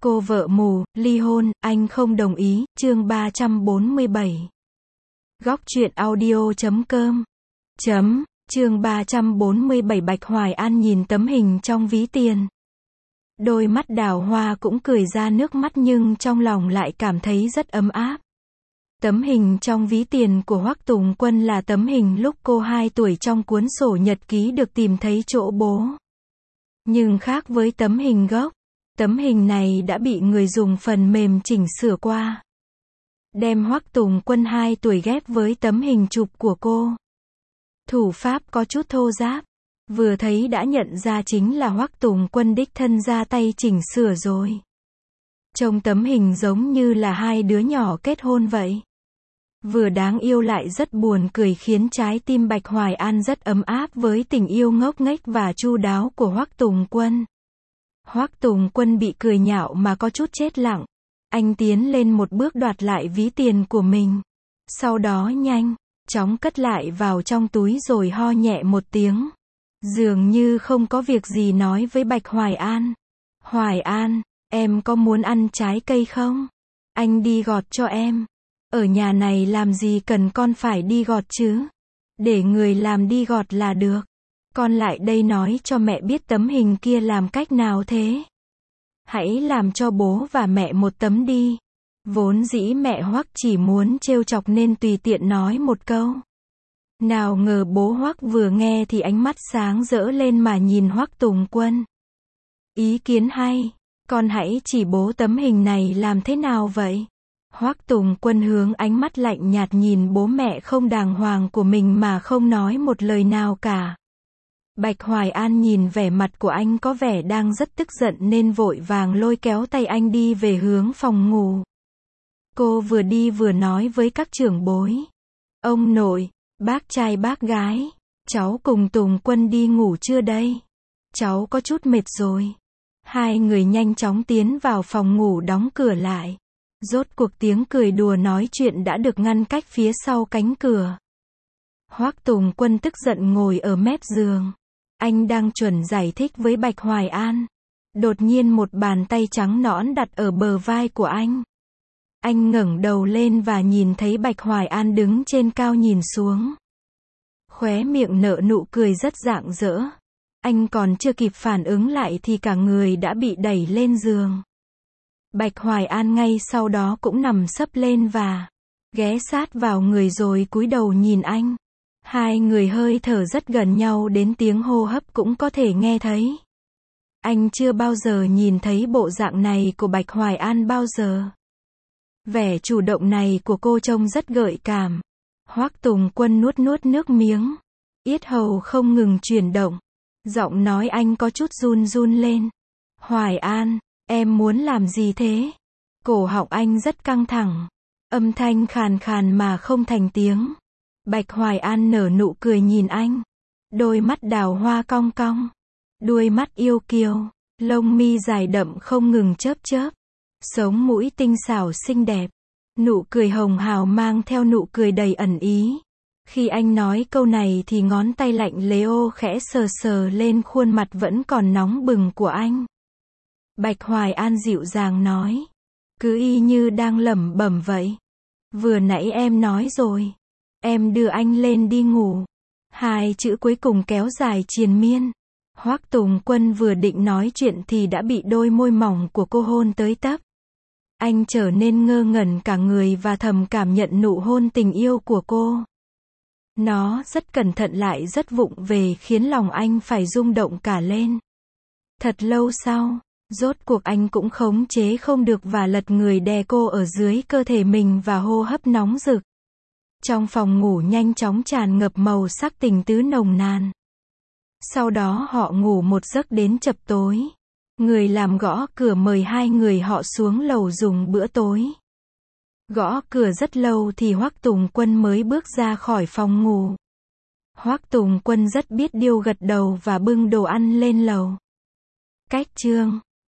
Cô vợ mù, ly hôn, anh không đồng ý, chương 347. Góc truyện audio.com. Chương 347 Bạch Hoài An nhìn tấm hình trong ví tiền. Đôi mắt đào hoa cũng cười ra nước mắt nhưng trong lòng lại cảm thấy rất ấm áp. Tấm hình trong ví tiền của Hoắc Tùng Quân là tấm hình lúc cô 2 tuổi trong cuốn sổ nhật ký được tìm thấy chỗ bố. Nhưng khác với tấm hình gốc, tấm hình này đã bị người dùng phần mềm chỉnh sửa qua. Đem Hoắc Tùng Quân 2 tuổi ghép với tấm hình chụp của cô. Thủ pháp có chút thô ráp. Vừa thấy đã nhận ra chính là Hoắc Tùng Quân đích thân ra tay chỉnh sửa rồi. Trông tấm hình giống như là hai đứa nhỏ kết hôn vậy. Vừa đáng yêu lại rất buồn cười khiến trái tim Bạch Hoài An rất ấm áp với tình yêu ngốc nghếch và chu đáo của Hoắc Tùng Quân. Hoắc Tùng Quân bị cười nhạo mà có chút chết lặng. Anh tiến lên một bước đoạt lại ví tiền của mình. Sau đó nhanh chóng cất lại vào trong túi rồi ho nhẹ một tiếng. Dường như không có việc gì nói với Bạch Hoài An. Hoài An, em có muốn ăn trái cây không? Anh đi gọt cho em. Ở nhà này làm gì cần con phải đi gọt chứ? Để người làm đi gọt là được. Con lại đây nói cho mẹ biết tấm hình kia làm cách nào thế. Hãy làm cho bố và mẹ một tấm đi. Vốn dĩ mẹ Hoắc chỉ muốn trêu chọc nên tùy tiện nói một câu. Nào ngờ bố Hoắc vừa nghe thì ánh mắt sáng rỡ lên mà nhìn Hoắc Tùng Quân. Ý kiến hay, con hãy chỉ bố tấm hình này làm thế nào vậy? Hoắc Tùng Quân hướng ánh mắt lạnh nhạt nhìn bố mẹ không đàng hoàng của mình mà không nói một lời nào cả. Bạch Hoài An nhìn vẻ mặt của anh có vẻ đang rất tức giận nên vội vàng lôi kéo tay anh đi về hướng phòng ngủ. Cô vừa đi vừa nói với các trưởng bối. Ông nội, bác trai bác gái, cháu cùng Tùng Quân đi ngủ chưa đây? Cháu có chút mệt rồi. Hai người nhanh chóng tiến vào phòng ngủ đóng cửa lại. Rốt cuộc tiếng cười đùa nói chuyện đã được ngăn cách phía sau cánh cửa. Hoắc Tùng Quân tức giận ngồi ở mép giường. Anh đang chuẩn giải thích với Bạch Hoài An. Đột nhiên một bàn tay trắng nõn đặt ở bờ vai của anh. Anh ngẩng đầu lên và nhìn thấy Bạch Hoài An đứng trên cao nhìn xuống. Khóe miệng nở nụ cười rất rạng rỡ. Anh còn chưa kịp phản ứng lại thì cả người đã bị đẩy lên giường. Bạch Hoài An ngay sau đó cũng nằm sấp lên và ghé sát vào người rồi cúi đầu nhìn anh. Hai người hơi thở rất gần nhau đến tiếng hô hấp cũng có thể nghe thấy. Anh chưa bao giờ nhìn thấy bộ dạng này của Bạch Hoài An bao giờ. Vẻ chủ động này của cô trông rất gợi cảm. Hoắc Tùng Quân nuốt nước miếng. Yết hầu không ngừng chuyển động. Giọng nói anh có chút run run lên. Hoài An, em muốn làm gì thế? Cổ họng anh rất căng thẳng. Âm thanh khàn khàn mà không thành tiếng. Bạch Hoài An nở nụ cười nhìn anh. Đôi mắt đào hoa cong cong. Đuôi mắt yêu kiều. Lông mi dài đậm không ngừng chớp chớp. Sống mũi tinh xảo xinh đẹp. Nụ cười hồng hào mang theo nụ cười đầy ẩn ý. Khi anh nói câu này thì ngón tay lạnh lẽo khẽ sờ sờ lên khuôn mặt vẫn còn nóng bừng của anh. Bạch Hoài An dịu dàng nói. Cứ y như đang lẩm bẩm vậy. Vừa nãy em nói rồi. Em đưa anh lên đi ngủ. Hai chữ cuối cùng kéo dài triền miên. Hoắc Tùng Quân vừa định nói chuyện thì đã bị đôi môi mỏng của cô hôn tới tấp. Anh trở nên ngơ ngẩn cả người và thầm cảm nhận nụ hôn tình yêu của cô. Nó rất cẩn thận lại rất vụng về khiến lòng anh phải rung động cả lên. Thật lâu sau, rốt cuộc anh cũng khống chế không được và lật người đè cô ở dưới cơ thể mình và hô hấp nóng rực. Trong phòng ngủ nhanh chóng tràn ngập màu sắc tình tứ nồng nàn. Sau đó họ ngủ một giấc đến chập tối. Người làm gõ cửa mời hai người họ xuống lầu dùng bữa tối. Gõ cửa rất lâu thì Hoắc Tùng Quân mới bước ra khỏi phòng ngủ. Hoắc Tùng Quân rất biết điều gật đầu và bưng đồ ăn lên lầu. Cách chương